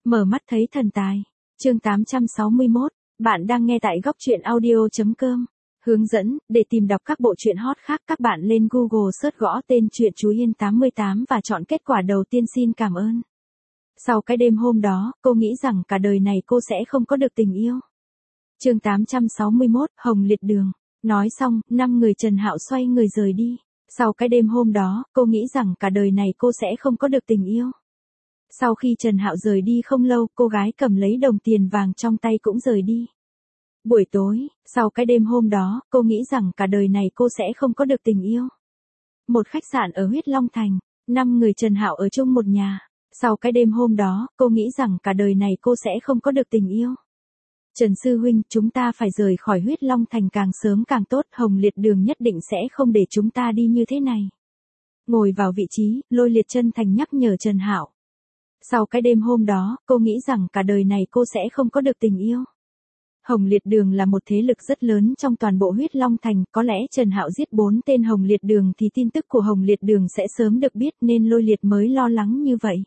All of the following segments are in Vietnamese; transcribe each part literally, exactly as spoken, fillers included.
Mở mắt thấy thần tài. Chương tám trăm sáu mươi mốt, bạn đang nghe tại góc truyện audio chấm com. Hướng dẫn, để tìm đọc các bộ truyện hot khác các bạn lên Google search gõ tên truyện Chú Yên tám mươi tám và chọn kết quả đầu tiên xin cảm ơn. Sau cái đêm hôm đó, cô nghĩ rằng cả đời này cô sẽ không có được tình yêu. Chương tám trăm sáu mươi mốt, Hồng Liệt Đường. Nói xong, năm người Trần Hạo xoay người rời đi. Sau cái đêm hôm đó, cô nghĩ rằng cả đời này cô sẽ không có được tình yêu. Sau khi Trần Hạo rời đi không lâu, cô gái cầm lấy đồng tiền vàng trong tay cũng rời đi. Buổi tối, sau cái đêm hôm đó, cô nghĩ rằng cả đời này cô sẽ không có được tình yêu. Một khách sạn ở Huyết Long Thành, năm người Trần Hạo ở chung một nhà. Sau cái đêm hôm đó, cô nghĩ rằng cả đời này cô sẽ không có được tình yêu. Trần Sư Huynh, chúng ta phải rời khỏi Huyết Long Thành càng sớm càng tốt, Hồng Liệt Đường nhất định sẽ không để chúng ta đi như thế này. Ngồi vào vị trí, Lôi Liệt chân thành nhắc nhở Trần Hạo. Sau cái đêm hôm đó, cô nghĩ rằng cả đời này cô sẽ không có được tình yêu. Hồng Liệt Đường là một thế lực rất lớn trong toàn bộ Huyết Long Thành, có lẽ Trần Hạo giết bốn tên Hồng Liệt Đường thì tin tức của Hồng Liệt Đường sẽ sớm được biết nên Lôi Liệt mới lo lắng như vậy.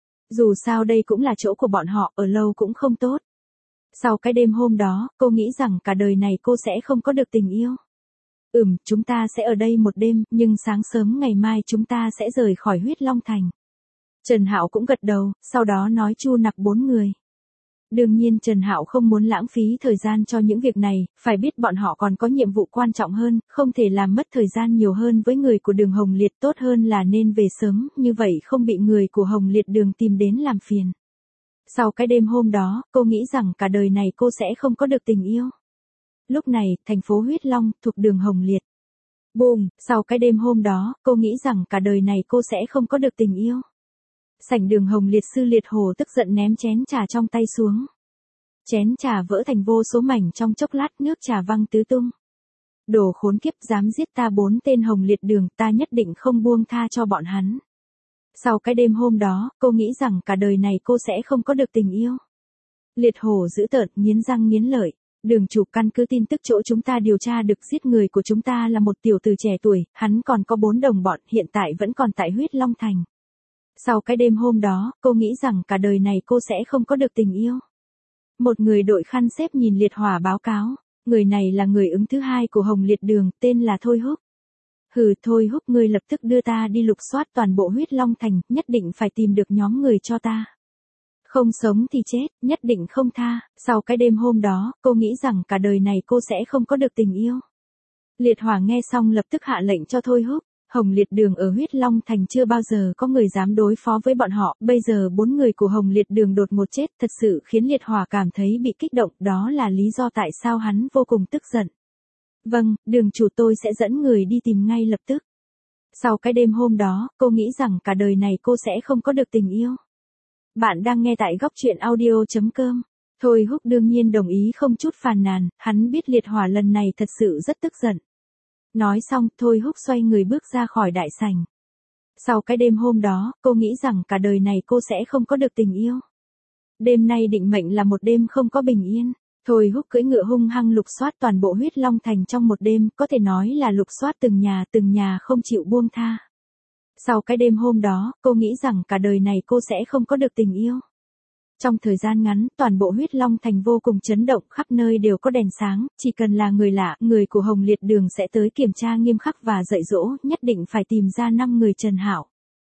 Dù sao đây cũng là chỗ của bọn họ, ở lâu cũng không tốt. Sau cái đêm hôm đó, cô nghĩ rằng cả đời này cô sẽ không có được tình yêu. Ừm, chúng ta sẽ ở đây một đêm, nhưng sáng sớm ngày mai chúng ta sẽ rời khỏi Huyết Long Thành. Trần Hạo cũng gật đầu, sau đó nói chu nặc bốn người. Đương nhiên Trần Hạo không muốn lãng phí thời gian cho những việc này, phải biết bọn họ còn có nhiệm vụ quan trọng hơn, không thể làm mất thời gian nhiều hơn với người của Đường Hồng Liệt, tốt hơn là nên về sớm, như vậy không bị người của Hồng Liệt Đường tìm đến làm phiền. Sau cái đêm hôm đó, cô nghĩ rằng cả đời này cô sẽ không có được tình yêu. Lúc này, thành phố Huyết Long, thuộc Đường Hồng Liệt. Boom, sau cái đêm hôm đó, cô nghĩ rằng cả đời này cô sẽ không có được tình yêu. Sảnh Đường Hồng Liệt sư Liệt Hổ tức giận ném chén trà trong tay xuống. Chén trà vỡ thành vô số mảnh trong chốc lát, nước trà văng tứ tung. Đồ khốn kiếp, dám giết ta bốn tên Hồng Liệt Đường, ta nhất định không buông tha cho bọn hắn. Sau cái đêm hôm đó, cô nghĩ rằng cả đời này cô sẽ không có được tình yêu. Liệt Hổ dữ tợn, nghiến răng nghiến lợi. Đường chủ, căn cứ tin tức chỗ chúng ta điều tra được, giết người của chúng ta là một tiểu tử trẻ tuổi, hắn còn có bốn đồng bọn, hiện tại vẫn còn tại Huyết Long Thành. Sau cái đêm hôm đó, cô nghĩ rằng cả đời này cô sẽ không có được tình yêu. Một người đội khăn xếp nhìn Liệt Hỏa báo cáo, người này là người ứng thứ hai của Hồng Liệt Đường, tên là Thôi Húc. Hừ, Thôi Húc, ngươi lập tức đưa ta đi lục soát toàn bộ Huyết Long Thành, nhất định phải tìm được nhóm người cho ta. Không sống thì chết, nhất định không tha. Sau cái đêm hôm đó, cô nghĩ rằng cả đời này cô sẽ không có được tình yêu. Liệt Hỏa nghe xong lập tức hạ lệnh cho Thôi Húc. Hồng Liệt Đường ở Huyết Long Thành chưa bao giờ có người dám đối phó với bọn họ, bây giờ bốn người của Hồng Liệt Đường đột ngột chết, thật sự khiến Liệt Hỏa cảm thấy bị kích động, đó là lý do tại sao hắn vô cùng tức giận. Vâng, đường chủ, tôi sẽ dẫn người đi tìm ngay lập tức. Sau cái đêm hôm đó, cô nghĩ rằng cả đời này cô sẽ không có được tình yêu. Bạn đang nghe tại góc truyện audio chấm com. Thôi Húc đương nhiên đồng ý không chút phàn nàn, hắn biết Liệt Hỏa lần này thật sự rất tức giận. Nói xong, Thôi Húc xoay người bước ra khỏi đại sảnh. Sau cái đêm hôm đó, cô nghĩ rằng cả đời này cô sẽ không có được tình yêu. Đêm nay định mệnh là một đêm không có bình yên. Thôi Húc cưỡi ngựa hung hăng lục soát toàn bộ Huyết Long Thành trong một đêm, có thể nói là lục soát từng nhà từng nhà không chịu buông tha. Sau cái đêm hôm đó, cô nghĩ rằng cả đời này cô sẽ không có được tình yêu. Trong thời gian ngắn, toàn bộ Huyết Long Thành vô cùng chấn động, khắp nơi đều có đèn sáng, chỉ cần là người lạ, người của Hồng Liệt Đường sẽ tới kiểm tra nghiêm khắc và dạy dỗ, nhất định phải tìm ra năm người Trần Hạo.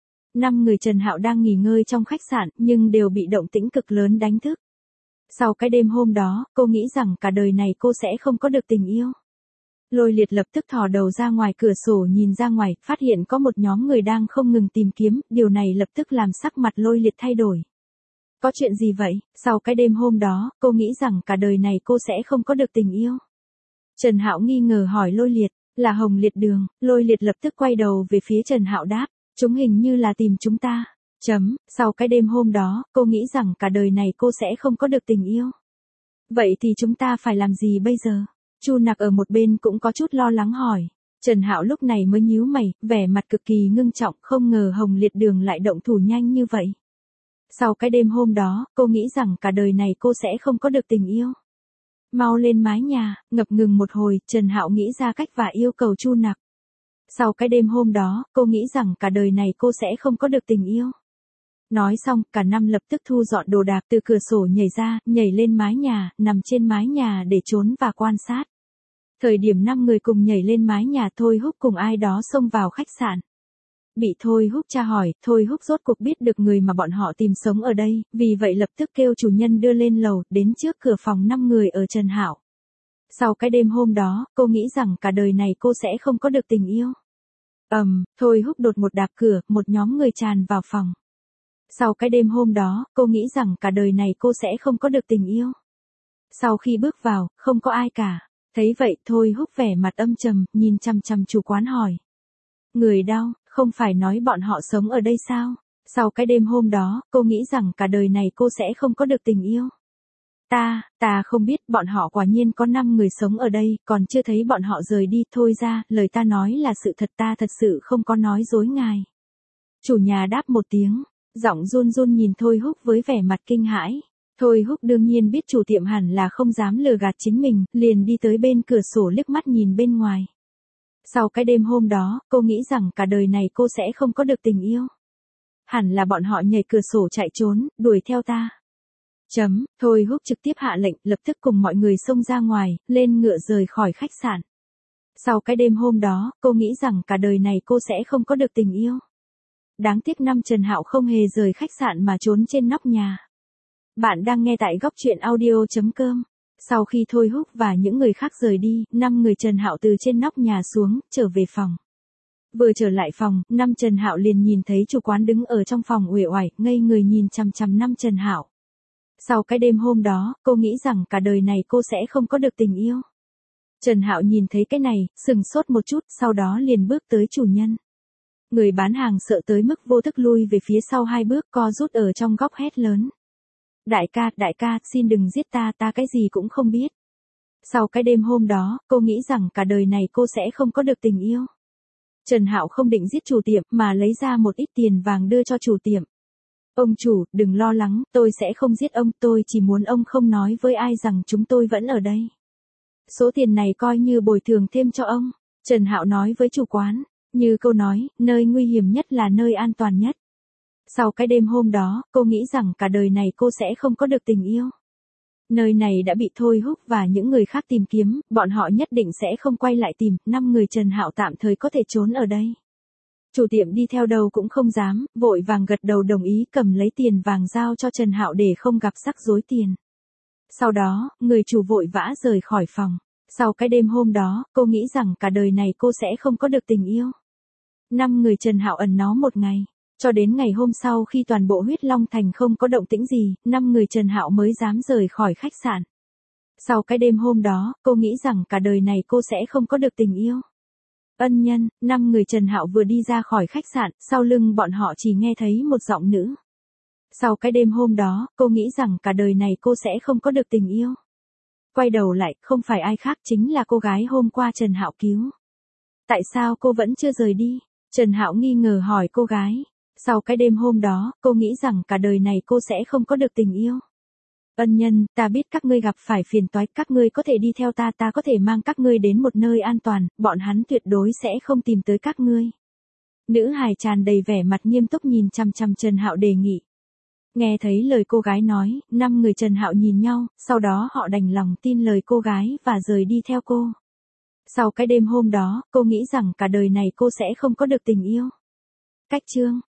Năm người Trần Hạo đang nghỉ ngơi trong khách sạn, nhưng đều bị động tĩnh cực lớn đánh thức. Sau cái đêm hôm đó, cô nghĩ rằng cả đời này cô sẽ không có được tình yêu. Lôi Liệt lập tức thò đầu ra ngoài cửa sổ nhìn ra ngoài, phát hiện có một nhóm người đang không ngừng tìm kiếm, điều này lập tức làm sắc mặt Lôi Liệt thay đổi. Có chuyện gì vậy? Sau cái đêm hôm đó, cô nghĩ rằng cả đời này cô sẽ không có được tình yêu. Trần Hạo nghi ngờ hỏi Lôi Liệt, là Hồng Liệt Đường. Lôi Liệt lập tức quay đầu về phía Trần Hạo đáp, chúng hình như là tìm chúng ta. Chấm, sau cái đêm hôm đó, cô nghĩ rằng cả đời này cô sẽ không có được tình yêu. Vậy thì chúng ta phải làm gì bây giờ? Chu Nặc ở một bên cũng có chút lo lắng hỏi. Trần Hạo lúc này mới nhíu mày, vẻ mặt cực kỳ ngưng trọng, không ngờ Hồng Liệt Đường lại động thủ nhanh như vậy. Sau cái đêm hôm đó, cô nghĩ rằng cả đời này cô sẽ không có được tình yêu. Mau lên mái nhà, ngập ngừng một hồi, Trần Hạo nghĩ ra cách và yêu cầu Chu Nặc. Sau cái đêm hôm đó, cô nghĩ rằng cả đời này cô sẽ không có được tình yêu. Nói xong, cả năm lập tức thu dọn đồ đạc từ cửa sổ nhảy ra, nhảy lên mái nhà, nằm trên mái nhà để trốn và quan sát. Thời điểm năm người cùng nhảy lên mái nhà, Thôi Húc cùng ai đó xông vào khách sạn. Bị Thôi Húc tra hỏi, Thôi Húc rốt cuộc biết được người mà bọn họ tìm sống ở đây, vì vậy lập tức kêu chủ nhân đưa lên lầu, đến trước cửa phòng năm người ở Trần Hạo. Sau cái đêm hôm đó, cô nghĩ rằng cả đời này cô sẽ không có được tình yêu. Ầm, um, Thôi Húc đột một đạp cửa, một nhóm người tràn vào phòng. Sau cái đêm hôm đó, cô nghĩ rằng cả đời này cô sẽ không có được tình yêu. Sau khi bước vào, không có ai cả. Thấy vậy, Thôi Húc vẻ mặt âm trầm, nhìn chằm chằm chủ quán hỏi. Người đâu, không phải nói bọn họ sống ở đây sao? Sau cái đêm hôm đó, cô nghĩ rằng cả đời này cô sẽ không có được tình yêu. Ta, ta không biết, bọn họ quả nhiên có năm người sống ở đây, còn chưa thấy bọn họ rời đi, thôi ra, lời ta nói là sự thật, ta thật sự không có nói dối ngài. Chủ nhà đáp một tiếng, giọng run run nhìn Thôi Húc với vẻ mặt kinh hãi. Thôi Húc đương nhiên biết chủ tiệm hẳn là không dám lừa gạt chính mình, liền đi tới bên cửa sổ liếc mắt nhìn bên ngoài. Sau cái đêm hôm đó, cô nghĩ rằng cả đời này cô sẽ không có được tình yêu. Hẳn là bọn họ nhảy cửa sổ chạy trốn, đuổi theo ta. Chấm, Thôi Húc trực tiếp hạ lệnh, lập tức cùng mọi người xông ra ngoài, lên ngựa rời khỏi khách sạn. Sau cái đêm hôm đó, cô nghĩ rằng cả đời này cô sẽ không có được tình yêu. Đáng tiếc năm Trần Hạo không hề rời khách sạn mà trốn trên nóc nhà. Bạn đang nghe tại góc truyện audio chấm com. Sau khi Thôi Húc và những người khác rời đi, năm người Trần Hạo từ trên nóc nhà xuống, trở về phòng. Vừa trở lại phòng, năm Trần Hạo liền nhìn thấy chủ quán đứng ở trong phòng uể oải, ngây người nhìn chằm chằm năm Trần Hạo. Sau cái đêm hôm đó, cô nghĩ rằng cả đời này cô sẽ không có được tình yêu. Trần Hạo nhìn thấy cái này, sừng sốt một chút, sau đó liền bước tới chủ nhân. Người bán hàng sợ tới mức vô thức lui về phía sau hai bước, co rút ở trong góc hét lớn. Đại ca, đại ca, xin đừng giết ta, ta cái gì cũng không biết. Sau cái đêm hôm đó, cô nghĩ rằng cả đời này cô sẽ không có được tình yêu. Trần Hạo không định giết chủ tiệm mà lấy ra một ít tiền vàng đưa cho chủ tiệm. Ông chủ, đừng lo lắng, tôi sẽ không giết ông, tôi chỉ muốn ông không nói với ai rằng chúng tôi vẫn ở đây. Số tiền này coi như bồi thường thêm cho ông. Trần Hạo nói với chủ quán, như câu nói, nơi nguy hiểm nhất là nơi an toàn nhất. Sau cái đêm hôm đó, cô nghĩ rằng cả đời này cô sẽ không có được tình yêu. Nơi này đã bị Thôi Húc và những người khác tìm kiếm, bọn họ nhất định sẽ không quay lại tìm, năm người Trần Hạo tạm thời có thể trốn ở đây. Chủ tiệm đi theo đâu cũng không dám, vội vàng gật đầu đồng ý, cầm lấy tiền vàng giao cho Trần Hạo để không gặp rắc rối tiền. Sau đó, người chủ vội vã rời khỏi phòng. Sau cái đêm hôm đó, cô nghĩ rằng cả đời này cô sẽ không có được tình yêu. Năm người Trần Hạo ẩn náu một ngày. Cho đến ngày hôm sau khi toàn bộ Huyết Long Thành không có động tĩnh gì, năm người Trần Hạo mới dám rời khỏi khách sạn. Sau cái đêm hôm đó, cô nghĩ rằng cả đời này cô sẽ không có được tình yêu. Ân nhân, năm người Trần Hạo vừa đi ra khỏi khách sạn, sau lưng bọn họ chỉ nghe thấy một giọng nữ. Sau cái đêm hôm đó, cô nghĩ rằng cả đời này cô sẽ không có được tình yêu. Quay đầu lại, không phải ai khác chính là cô gái hôm qua Trần Hạo cứu. Tại sao cô vẫn chưa rời đi? Trần Hạo nghi ngờ hỏi cô gái. Sau cái đêm hôm đó, cô nghĩ rằng cả đời này cô sẽ không có được tình yêu. Ân nhân, ta biết các ngươi gặp phải phiền toái, các ngươi có thể đi theo ta, ta có thể mang các ngươi đến một nơi an toàn, bọn hắn tuyệt đối sẽ không tìm tới các ngươi. Nữ hài tràn đầy vẻ mặt nghiêm túc nhìn chằm chằm Trần Hạo đề nghị. Nghe thấy lời cô gái nói, năm người Trần Hạo nhìn nhau, sau đó họ đành lòng tin lời cô gái và rời đi theo cô. Sau cái đêm hôm đó, cô nghĩ rằng cả đời này cô sẽ không có được tình yêu. Cách chương